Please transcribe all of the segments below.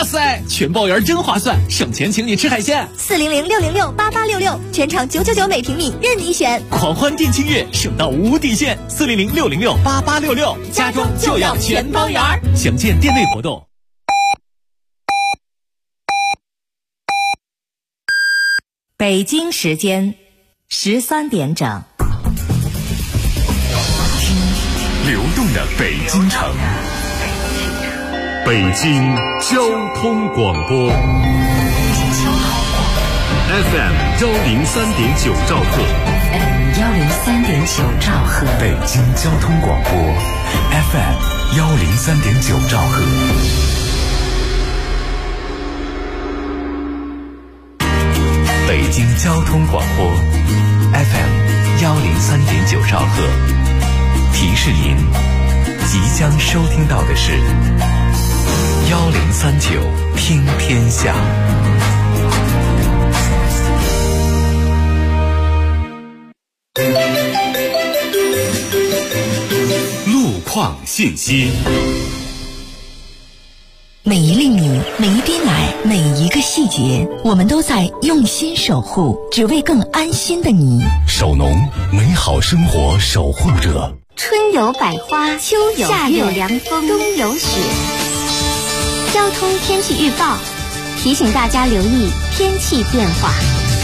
哇塞，全包圆真划算，省钱请你吃海鲜。 400-666-8866，全场999每平米，任你选。 狂欢店庆月，省到无底线。400-666-8866，家装就要全包圆。详见店内活动。 北京时间13点整。 流动的北京城，北京交通广播 FM 103.9兆赫 103.9兆赫， 北京交通广播 FM 103.9兆赫，北京交通广播 FM 103.9兆赫。提示您，即将收听到的是1039听天下。路况信息。 每一粒米，每一滴奶，每一个细节，我们都在用心守护，只为更安心的你。 守农，美好生活守护者。 春有百花，秋有夏有凉风，冬有雪。交通天气预报提醒大家留意天气变化。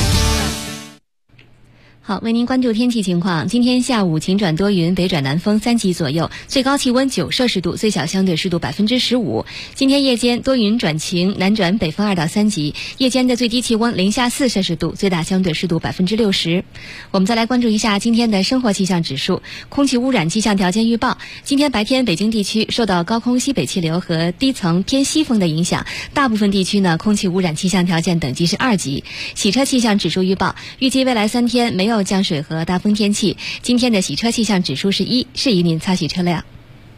好，为您关注天气情况。今天下午晴转多云，北转南风3级左右，最高气温9摄氏度，最小相对湿度15%。今天夜间多云转晴，南转北风2到3级，夜间的最低气温零下4摄氏度，最大相对湿度60%。我们再来关注一下今天的生活气象指数。空气污染气象条件预报，今天白天北京地区受到高空西北气流和低层偏西风的影响，大部分地区呢空气污染气象条件等级是2级。洗车气象指数预报，预计未来3天没有降水和大风天气，今天的洗车气象指数是1，适宜您擦洗车辆。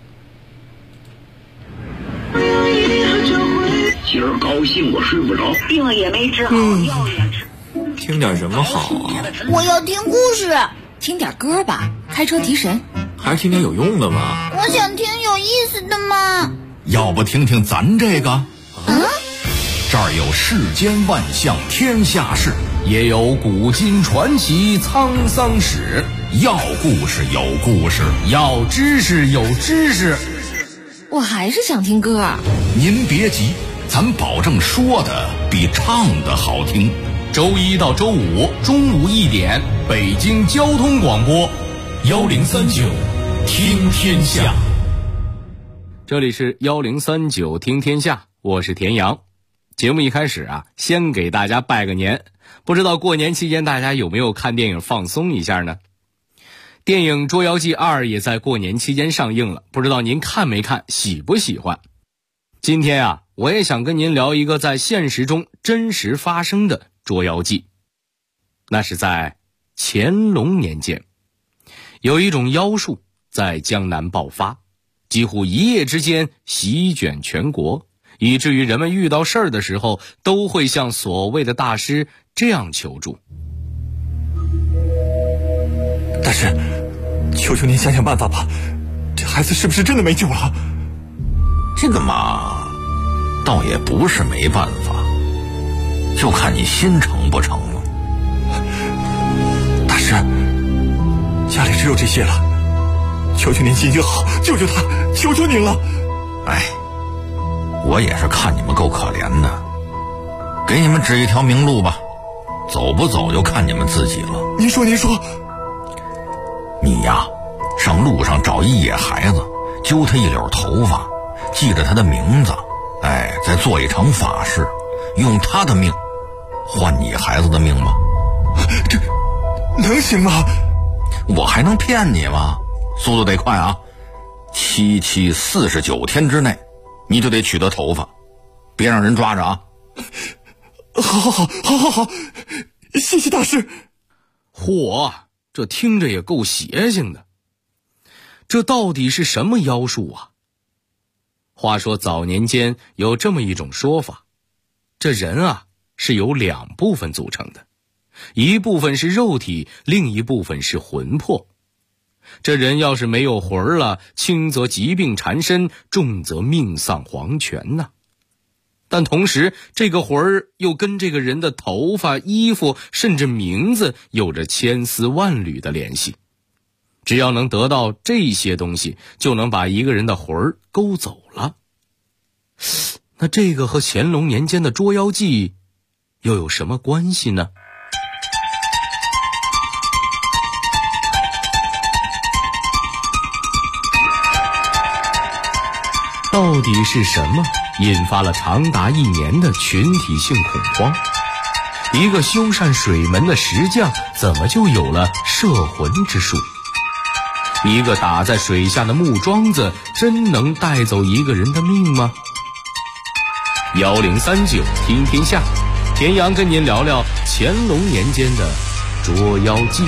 今儿高兴我睡不着，病也没治好，药也吃。 听点什么好啊？ 我要听故事。 听点歌吧，开车提神。 还是听点有用的吗？ 我想听有意思的嘛。 要不听听咱这个？这儿有世间万象天下事，也有古今传奇沧桑史。要故事有故事，要知识有知识。 我还是想听歌。 您别急，咱保证说的比唱的好听。周一到周五中午1点，北京交通广播1039听天下。 这里是1039听天下，我是田阳。节目一开始先给大家拜个年。不知道过年期间大家有没有看电影放松一下呢？电影《捉妖记2》也在过年期间上映了，不知道您看没看，喜不喜欢？今天我也想跟您聊一个在现实中真实发生的捉妖记。那是在乾隆年间，有一种妖术在江南爆发，几乎一夜之间席卷全国，以至于人们遇到事儿的时候都会向所谓的大师这样求助。 大师，求求您想想办法吧，这孩子是不是真的没救了？ 这个嘛，倒也不是没办法，就看你心诚不成了。 大师，家里只有这些了，求求您行行好，救救他，求求您了。 哎，我也是看你们够可怜的，给你们指一条明路吧，走不走就看你们自己了。 您说你呀，上路上找一野孩子，揪他一绺头发，记着他的名字，再做一场法事，用他的命换你孩子的命吧。 这能行吗？ 我还能骗你吗？速度得快啊！7期49天之内你就得取得头发，别让人抓着啊。 好，谢谢大师。 嚯，这听着也够邪性的。这到底是什么妖术啊？话说早年间有这么一种说法，这人是由2部分组成的，一部分是肉体，另一部分是魂魄。这人要是没有魂了，轻则疾病缠身，重则命丧黄泉呐。 但同时这个魂儿又跟这个人的头发、衣服甚至名字有着千丝万缕的联系。只要能得到这些东西，就能把一个人的魂儿勾走了。那这个和乾隆年间的捉妖记又有什么关系呢？到底是什么引发了长达1年的群体性恐慌？一个修缮水门的石匠怎么就有了摄魂之术？一个打在水下的木桩子真能带走一个人的命吗？1039听天下，田阳跟您聊聊乾隆年间的捉妖记。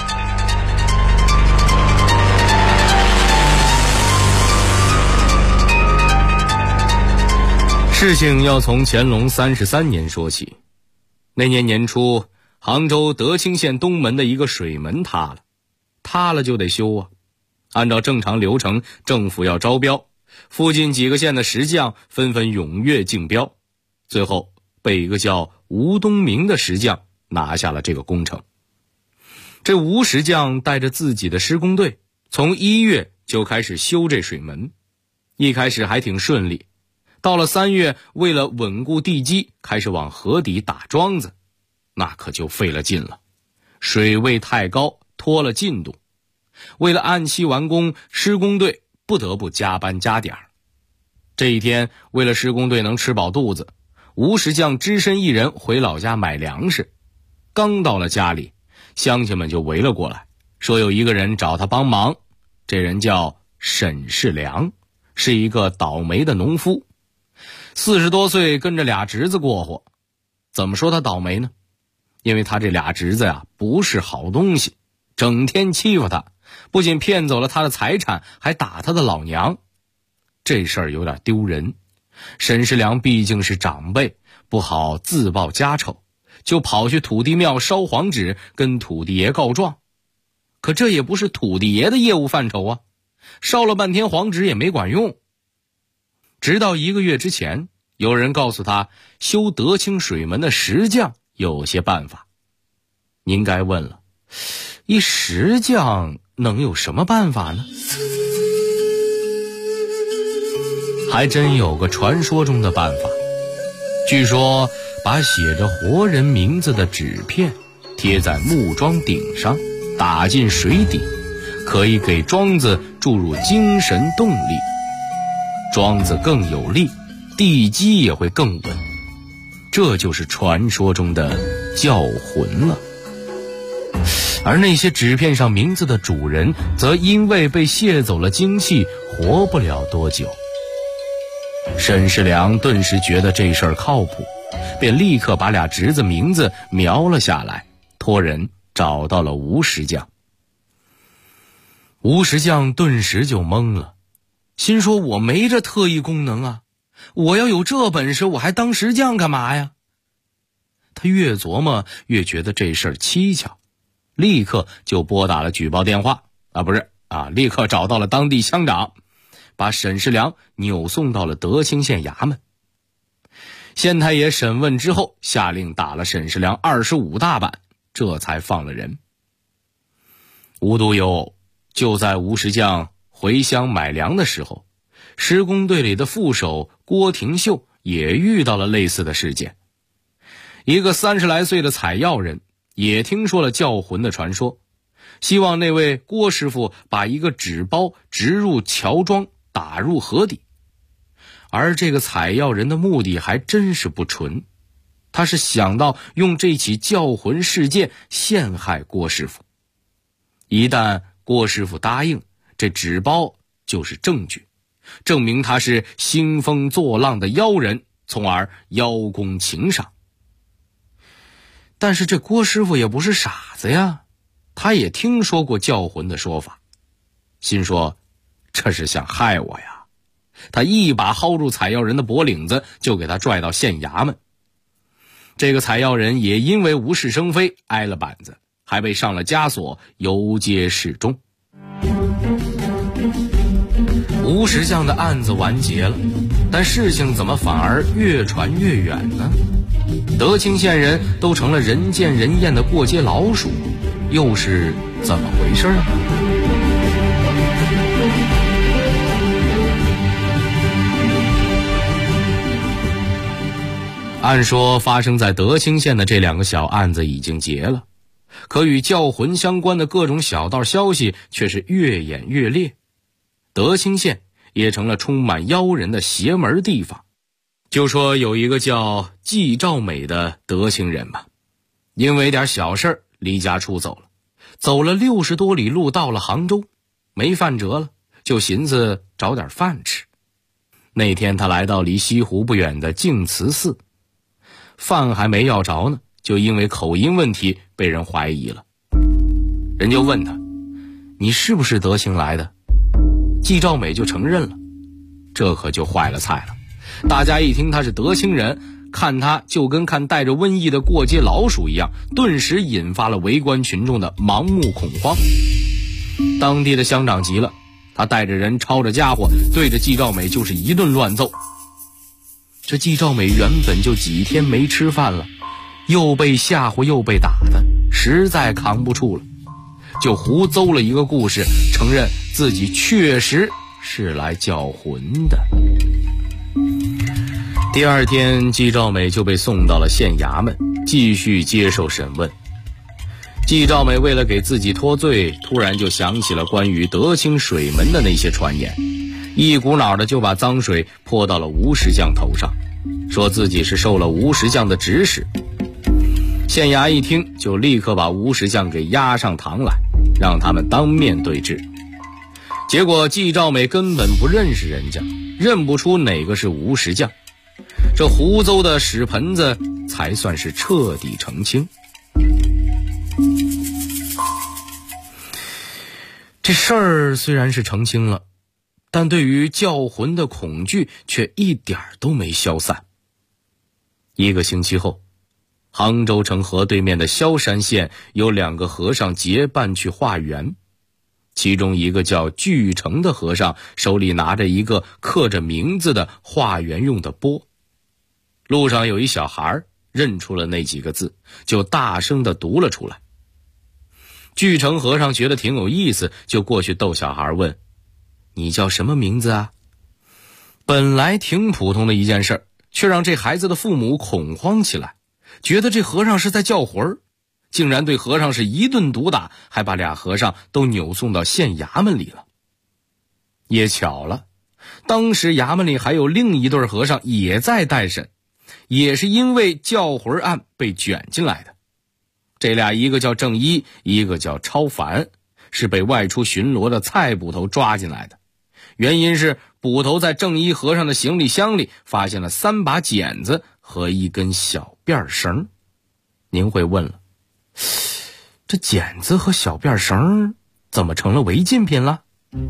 事情要从乾隆33年说起。那年年初，杭州德清县东门的一个水门塌了就得修啊。按照正常流程，政府要招标，附近几个县的石匠纷纷踊跃竞标，最后被一个叫吴东明的石匠拿下了这个工程。这吴石匠带着自己的施工队，从1月就开始修这水门，一开始还挺顺利。到了3月，为了稳固地基，开始往河底打桩子，那可就费了劲了，水位太高，拖了进度。为了按期完工，施工队不得不加班加点。这一天，为了施工队能吃饱肚子，吴石匠只身一人回老家买粮食。刚到了家里，乡亲们就围了过来，说有一个人找他帮忙。这人叫沈世良，是一个倒霉的农夫，40多岁，跟着俩侄子过活。怎么说他倒霉呢？因为他这俩侄子呀，不是好东西，整天欺负他，不仅骗走了他的财产，还打他的老娘。这事儿有点丢人。沈世良毕竟是长辈，不好自报家丑，就跑去土地庙烧黄纸，跟土地爷告状。可这也不是土地爷的业务范畴啊，烧了半天黄纸也没管用。直到1个月之前，有人告诉他，修德清水门的石匠有些办法。您该问了，一石匠能有什么办法呢？还真有个传说中的办法。据说把写着活人名字的纸片贴在木桩顶上，打进水底，可以给桩子注入精神动力，桩子更有力，地基也会更稳。这就是传说中的叫魂了。而那些纸片上名字的主人，则因为被泄走了精气，活不了多久。沈世良顿时觉得这事儿靠谱，便立刻把俩侄子名字描了下来，托人找到了吴石匠。吴石匠顿时就懵了，心说我没这特异功能啊，我要有这本事，我还当石匠干嘛呀？他越琢磨越觉得这事儿蹊跷，立刻就拨打了举报电话，立刻找到了当地乡长，把沈世良扭送到了德清县衙门。县太爷审问之后，下令打了沈世良25大板，这才放了人。无独有偶，就在吴石匠回乡买粮的时候，施工队里的副手郭廷秀也遇到了类似的事件。一个30来岁的采药人也听说了叫魂的传说，希望那位郭师傅把一个纸包植入桥桩，打入河底。而这个采药人的目的还真是不纯，他是想到用这起叫魂事件陷害郭师傅。一旦郭师傅答应，这纸包就是证据，证明他是兴风作浪的妖人，从而邀功请赏。但是这郭师傅也不是傻子呀，他也听说过叫魂的说法，心说这是想害我呀。他一把薅住采药人的脖领子，就给他拽到县衙门。这个采药人也因为无事生非挨了板子，还被上了枷锁，游街示众。吴石匠的案子完结了， 但事情怎么反而越传越远呢？德清县人都成了人见人厌的过街老鼠，又是怎么回事呢？按说发生在德清县的这2个小案子已经结了，可与叫魂相关的各种小道消息却是越演越烈，德清县也成了充满妖人的邪门地方。就说有一个叫季兆美的德清人吧，因为点小事儿离家出走了，走了60多里路到了杭州，没饭辙了，就寻思找点饭吃。那天他来到离西湖不远的净慈寺，饭还没要着呢，就因为口音问题被人怀疑了。人就问他，你是不是德清来的？季兆美就承认了，这可就坏了菜了。大家一听他是德清人，看他就跟看带着瘟疫的过街老鼠一样，顿时引发了围观群众的盲目恐慌。当地的乡长急了，他带着人抄着家伙对着季兆美就是一顿乱揍。这季兆美原本就几天没吃饭了，又被吓唬又被打的，实在扛不住了，就胡诌了一个故事，承认自己确实是来叫魂的。第2天，季兆美就被送到了县衙门，继续接受审问。季兆美为了给自己脱罪，突然就想起了关于德清水门的那些传言，一股脑的就把脏水泼到了吴石匠头上，说自己是受了吴石匠的指使。县衙一听，就立刻把吴石匠给押上堂来，让他们当面对质。结果季兆美根本不认识人家，认不出哪个是吴石匠，这胡诌的屎盆子才算是彻底澄清。这事儿虽然是澄清了，但对于叫魂的恐惧却一点都没消散。1个星期后，杭州城河对面的萧山县有2个和尚结伴去化缘，其中一个叫巨成的和尚手里拿着一个刻着名字的化缘用的钵，路上有一小孩认出了那几个字，就大声地读了出来。巨成和尚觉得挺有意思，就过去逗小孩问，你叫什么名字啊？本来挺普通的一件事，却让这孩子的父母恐慌起来，觉得这和尚是在叫魂，竟然对和尚是一顿毒打，还把俩和尚都扭送到县衙门里了。也巧了，当时衙门里还有另一对和尚也在待审，也是因为叫魂案被卷进来的。这俩一个叫正一，一个叫超凡，是被外出巡逻的蔡捕头抓进来的。原因是捕头在正一和尚的行李箱里发现了3把剪子和一根小辫绳。您会问了，这剪子和小辫绳怎么成了违禁品了？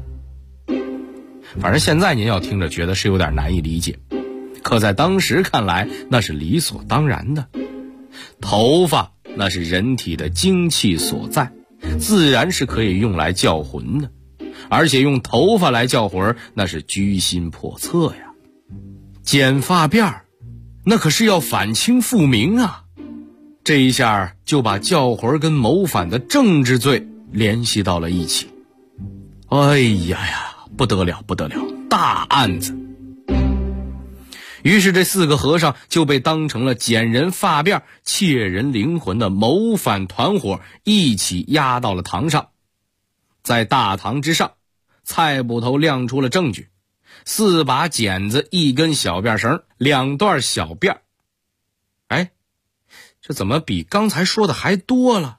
反正现在您要听着觉得是有点难以理解，可在当时看来那是理所当然的。头发那是人体的精气所在，自然是可以用来叫魂的，而且用头发来叫魂那是居心叵测呀。剪发辫那可是要反清复明啊，这一下就把叫魂跟谋反的政治罪联系到了一起。哎呀呀，不得了不得了，大案子。于是这4个和尚就被当成了剪人发辫、窃人灵魂的谋反团伙，一起押到了堂上。在大堂之上，蔡捕头亮出了证据：4把剪子、1根小辫绳、2段小辫。哎，这怎么比刚才说的还多了？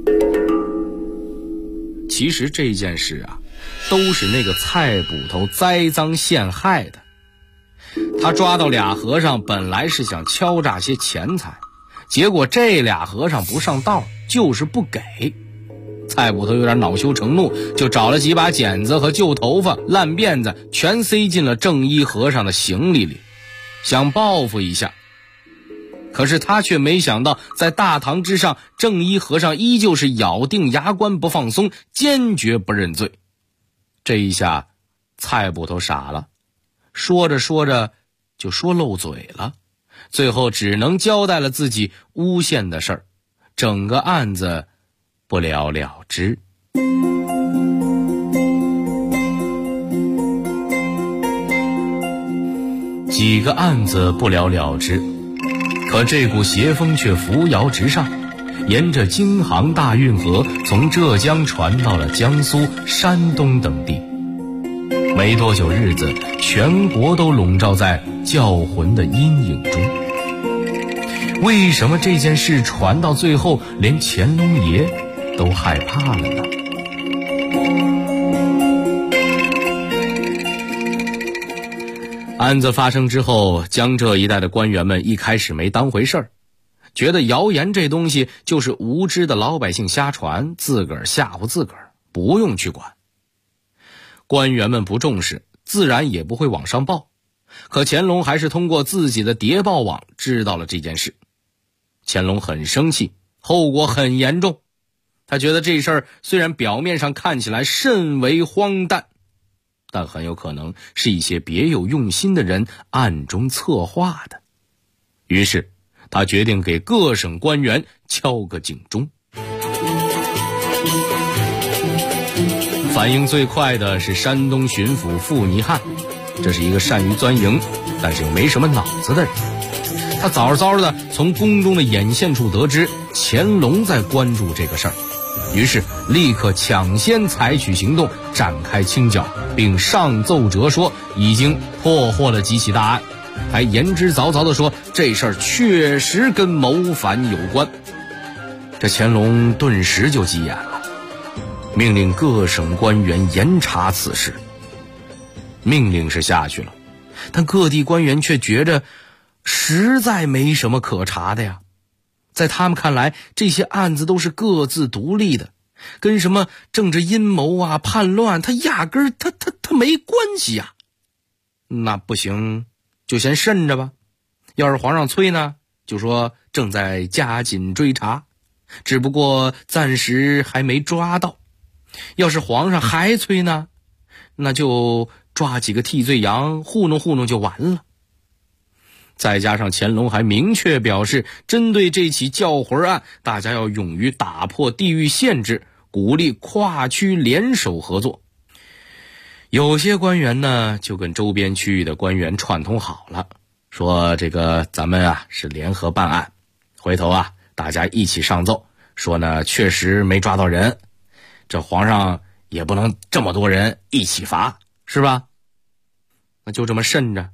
其实这件事啊，都是那个蔡捕头栽赃陷害的。他抓到俩和尚，本来是想敲诈些钱财，结果这俩和尚不上道，就是不给。蔡捕头有点恼羞成怒，就找了几把剪子和旧头发、烂辫子，全塞进了正一和尚的行李里，想报复一下。可是他却没想到，在大堂之上，正一和尚依旧是咬定牙关不放松，坚决不认罪。这一下蔡捕头傻了，说着说着就说漏嘴了，最后只能交代了自己诬陷的事儿，整个案子不了了之。几个案子不了了之，可这股邪风却扶摇直上，沿着京杭大运河从浙江传到了江苏、山东等地。没多久日子，全国都笼罩在教魂的阴影中。为什么这件事传到最后，连乾隆爷都害怕了呢？案子发生之后，江浙一带的官员们一开始没当回事儿，觉得谣言这东西就是无知的老百姓瞎传，自个儿吓唬自个儿，不用去管。官员们不重视，自然也不会往上报。可乾隆还是通过自己的谍报网知道了这件事。乾隆很生气，后果很严重。他觉得这事儿虽然表面上看起来甚为荒诞，但很有可能是一些别有用心的人暗中策划的。于是他决定给各省官员敲个警钟。反应最快的是山东巡抚傅尼汉，这是一个善于钻营但是又没什么脑子的人。他早早的从宫中的眼线处得知乾隆在关注这个事儿，于是立刻抢先采取行动，展开清剿，并上奏折说已经破获了几起大案，还言之凿凿地说这事儿确实跟谋反有关。这乾隆顿时就急眼了，命令各省官员严查此事。命令是下去了，但各地官员却觉着实在没什么可查的呀。在他们看来，这些案子都是各自独立的，跟什么政治阴谋啊、叛乱，他压根儿他没关系呀。那不行，就先慎着吧。要是皇上催呢，就说正在加紧追查，只不过暂时还没抓到。要是皇上还催呢，那就抓几个替罪羊糊弄糊弄就完了。再加上乾隆还明确表示，针对这起教魂案，大家要勇于打破地域限制，鼓励跨区联手合作。有些官员呢，就跟周边区域的官员串通好了，说这个咱们啊是联合办案，回头啊大家一起上奏，说呢确实没抓到人，这皇上也不能这么多人一起罚，是吧？那就这么慎着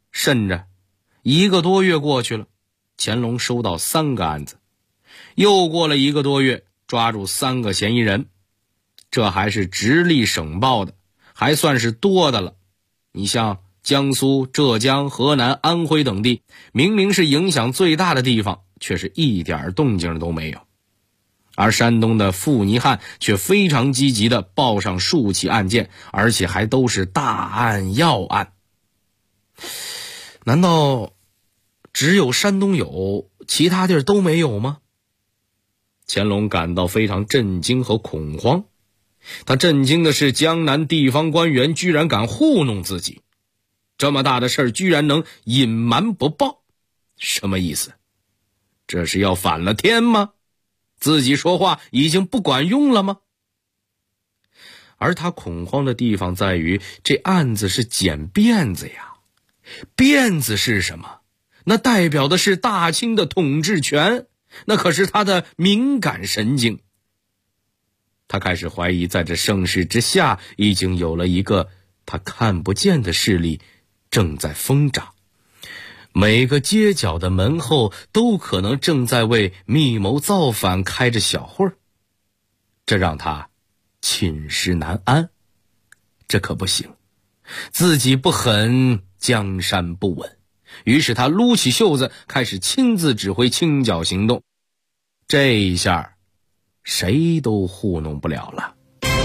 1个多月过去了，乾隆收到3个案子，又过了1个多月，抓住3个嫌疑人，这还是直隶省报的，还算是多的了。你像江苏、浙江、河南、安徽等地，明明是影响最大的地方，却是一点动静都没有。而山东的傅尼汉却非常积极地报上数起案件，而且还都是大案要案。难道只有山东有，其他地儿都没有吗？乾隆感到非常震惊和恐慌。他震惊的是江南地方官员居然敢糊弄自己，这么大的事儿居然能隐瞒不报，什么意思？这是要反了天吗？自己说话已经不管用了吗？而他恐慌的地方在于，这案子是剪辫子呀。辫子是什么？那代表的是大清的统治权，那可是他的敏感神经。他开始怀疑，在这盛世之下，已经有了一个他看不见的势力正在疯长，每个街角的门后都可能正在为密谋造反开着小会儿，这让他寝食难安。这可不行，自己不狠，江山不稳。于是他撸起袖子，开始亲自指挥清剿行动。这一下谁都糊弄不了了。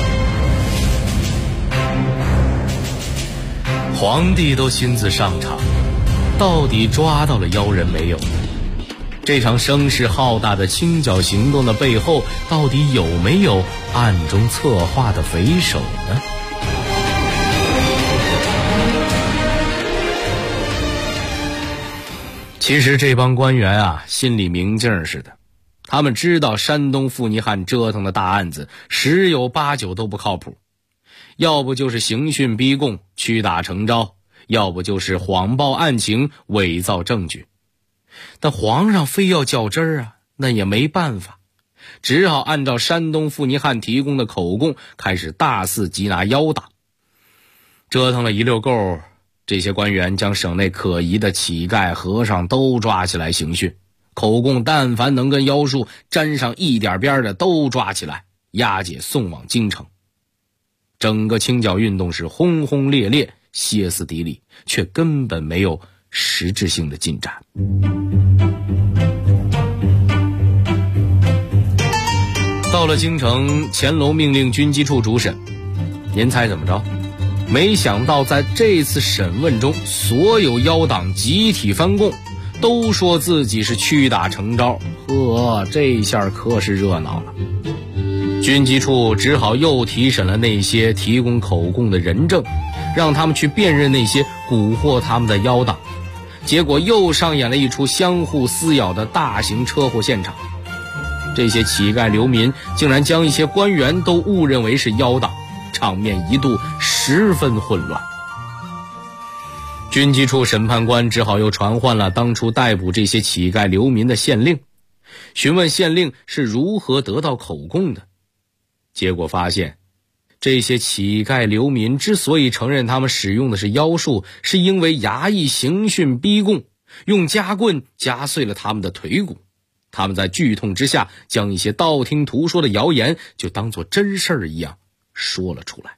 皇帝都亲自上场，到底抓到了妖人没有？这场声势浩大的清剿行动的背后，到底有没有暗中策划的匪首呢？ 其实这帮官员啊，心里明镜似的，他们知道山东富尼汉折腾的大案子十有八九都不靠谱，要不就是刑讯逼供屈打成招，要不就是谎报案情伪造证据。但皇上非要较真儿啊，那也没办法，只好按照山东富尼汉提供的口供开始大肆缉拿妖党。折腾了一溜够，这些官员将省内可疑的乞丐和尚都抓起来刑讯，口供但凡能跟妖术沾上一点边的都抓起来押解送往京城。整个清剿运动是轰轰烈烈歇斯底里，却根本没有实质性的进展。到了京城，乾隆命令军机处主审，您猜怎么着？没想到在这次审问中，所有妖党集体翻供，都说自己是屈打成招。这下可是热闹了。军机处只好又提审了那些提供口供的人证，让他们去辨认那些蛊惑他们的妖党。结果又上演了一出相互撕咬的大型车祸现场。这些乞丐流民竟然将一些官员都误认为是妖党，场面一度十分混乱。军机处审判官只好又传唤了当初逮捕这些乞丐流民的县令，询问县令是如何得到口供的。结果发现，这些乞丐流民之所以承认他们使用的是妖术，是因为衙役刑讯逼供，用夹棍夹碎了他们的腿骨。他们在剧痛之下，将一些道听途说的谣言就当作真事儿一样说了出来。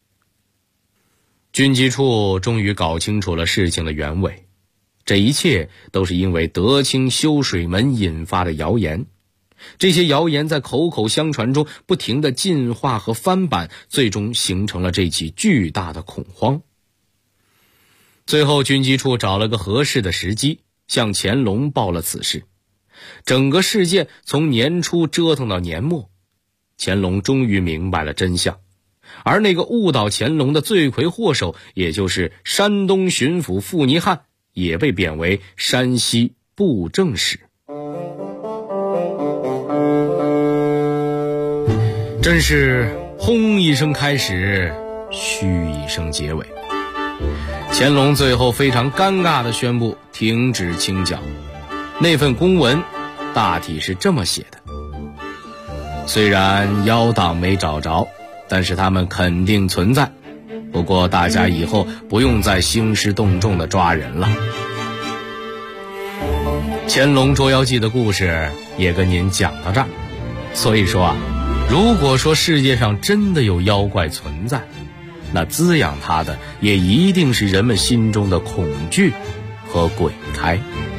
军机处终于搞清楚了事情的原委，这一切都是因为德清修水门引发的谣言。这些谣言在口口相传中不停地进化和翻版，最终形成了这起巨大的恐慌。最后军机处找了个合适的时机，向乾隆报了此事。整个事件从年初折腾到年末，乾隆终于明白了真相，而那个误导乾隆的罪魁祸首，也就是山东巡抚富尼汉，也被贬为山西布政使。真是轰一声开始，嘘一声结尾。乾隆最后非常尴尬地宣布停止清剿。那份公文大体是这么写的：虽然妖党没找着，但是他们肯定存在，不过大家以后不用再兴师动众地抓人了。乾隆捉妖记的故事也跟您讲到这儿。所以说啊，如果说世界上真的有妖怪存在，那滋养它的也一定是人们心中的恐惧和鬼胎。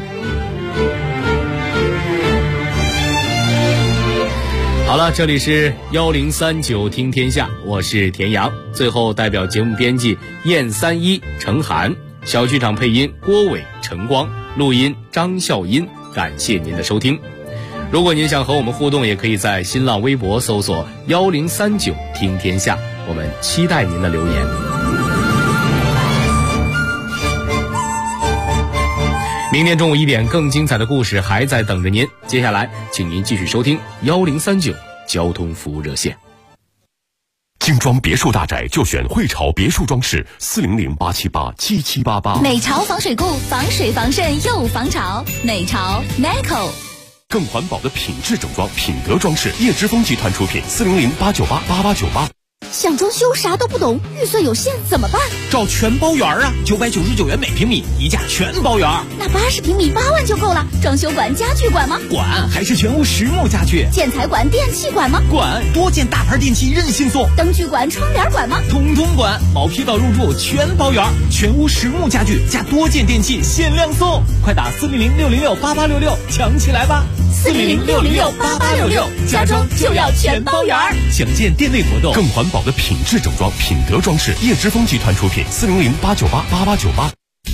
好了，这里是1039听天下，我是田阳。最后代表节目编辑燕31、程涵，小剧场配音郭伟、陈光，录音张笑音，感谢您的收听。如果您想和我们互动，也可以在新浪微博搜索1039听天下，我们期待您的留言。明天中午1点，更精彩的故事还在等着您。接下来请您继续收听1039交通服务热线。 精装别墅大宅就选汇潮别墅装饰，400-878-7788。 美潮防水固，防水防渗又防潮。美潮 Neco。 更环保的品质整装，品德装饰，叶之峰集团出品，400-898-8898。 想装修啥都不懂，预算有限怎么办？ 找全包园啊，999元每平米，一价全包园。 那80平米8万就够了。装修管、家具管吗？ 管，还是全屋实木家具。 建材管、电器管吗？ 管，多件大牌电器任性送。 灯具管、窗帘管吗？ 统统管，毛坯到入住全包园，全屋实木家具加多件电器限量送。快打400-606-8866抢起来吧！400-606-8866，家装就要全包园。详见店内活动。 更环保的品质整装，品德装饰，叶之峰集团出品，400-898-8898。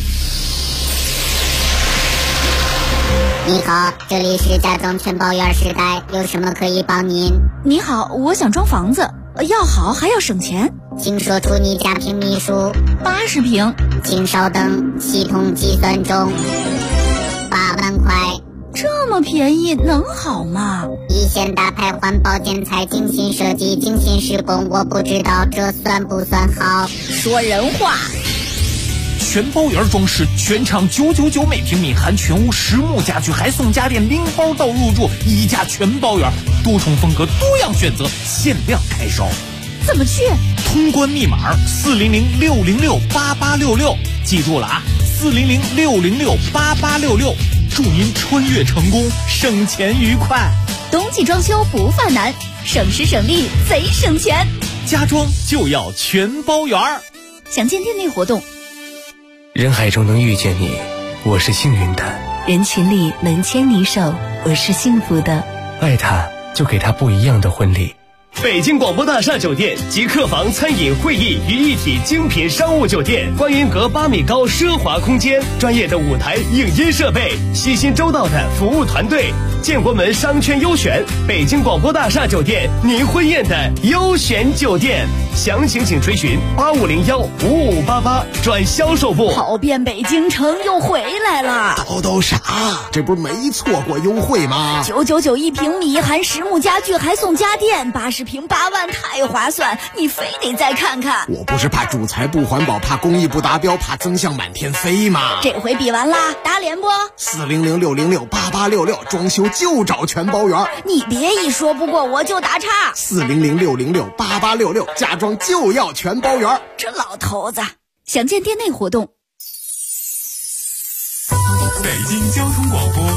你好，这里是家装全包园时代，有什么可以帮您？ 你好，我想装房子，要好还要省钱， 请说出你家平米数。 80平。 请稍等，系统计算中。8 万块。 这么便宜能好吗？ 一线大牌环保建材，精心设计，精心施工，我不知道这算不算好。 说人话。 全包圆装饰，全场999每平米，含全屋实木家具，还送家电零包到入住，一价全包圆，多重风格，多样选择，限量开烧。 怎么去？ 通关密码400-606-8866，记住了啊，400-606-8866，祝您穿越成功，省钱愉快。 冬季装修不犯难，省时省力贼省钱， 家装就要全包圆。 详见店内活动。 人海中能遇见你，我是幸运的； 人群里能牵你手，我是幸福的。 爱他，就给他不一样的婚礼。 北京广播大厦酒店集客房、餐饮、会议于一体精品商务酒店，观音阁8米高奢华空间，专业的舞台影音设备，悉心周到的服务团队，建国门商圈优选，北京广播大厦酒店，您婚宴的优选酒店。详情请垂询8501-5588转销售部。 跑遍北京城又回来了， 都啥？这不是没错过优惠吗 ？999一平米，含实木家具，还送家电，80平8万，太划算！你非得再看看。 我不是怕主材不环保，怕工艺不达标，怕增项满天飞吗？ 这回比完啦，打脸不 ？400-606-8866，装修就找全包圆。 你别一说不过我就打岔。 400-606-8866，家装就要全包圆。 这老头子，详见店内活动。 北京交通广播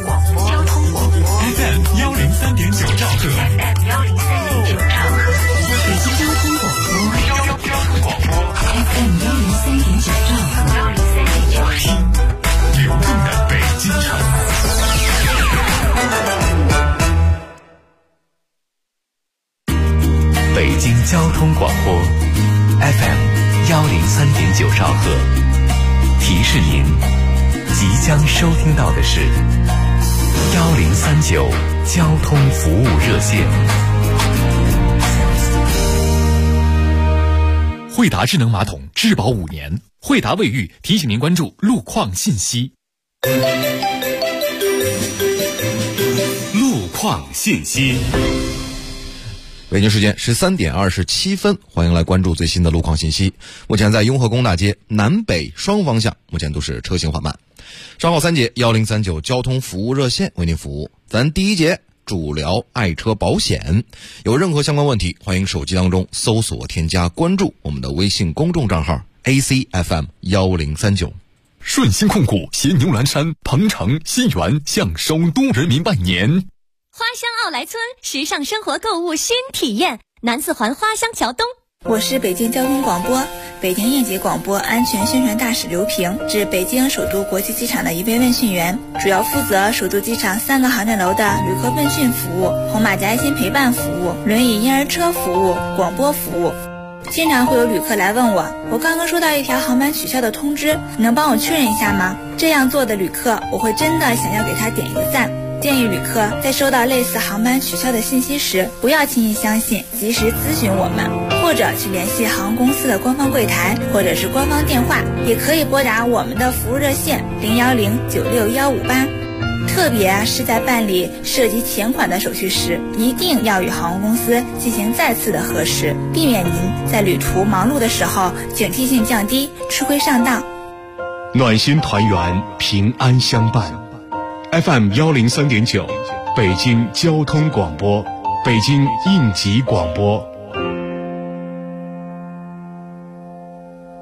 FM 103.9兆赫， 北京交通广播 FM 103.9兆赫， 流动的北京城。 北京交通广播 FM 103.9兆赫，提示您即将收听到的是1039交通服务热线。 惠达智能马桶质保5年，惠达卫浴提醒您关注路况信息。 路况信息。 北京时间13点27分，欢迎来关注最新的路况信息。目前在雍和宫大街南北双方向，目前都是车行缓慢。稍后3节1039交通服务热线为您服务。咱第一节主聊爱车保险，有任何相关问题，欢迎手机当中搜索添加关注我们的微信公众账号 ACFM 1039。 顺鑫控股携牛栏山、鹏城、新源向首都人民拜年。 花乡奥莱村时尚生活购物新体验，南四环花乡桥东。 我是北京交通广播北京应急广播安全宣传大使刘平，是北京首都国际机场的一位问讯员，主要负责首都机场3个航站楼的旅客问讯服务、红马甲爱心陪伴服务、轮椅婴儿车服务、广播服务。经常会有旅客来问我刚刚收到一条航班取消的通知，你能帮我确认一下吗？这样做的旅客，我会真的想要给他点一个赞。建议旅客在收到类似航班取消的信息时，不要轻易相信，及时咨询我们，或者去联系航空公司的官方柜台或者是官方电话，也可以拨打我们的服务热线010-96158。特别是在办理涉及钱款的手续时，一定要与航空公司进行再次的核实，避免您在旅途忙碌的时候警惕性降低，吃亏上当。 暖心团圆，平安相伴。FM 103.9，北京交通广播，北京应急广播。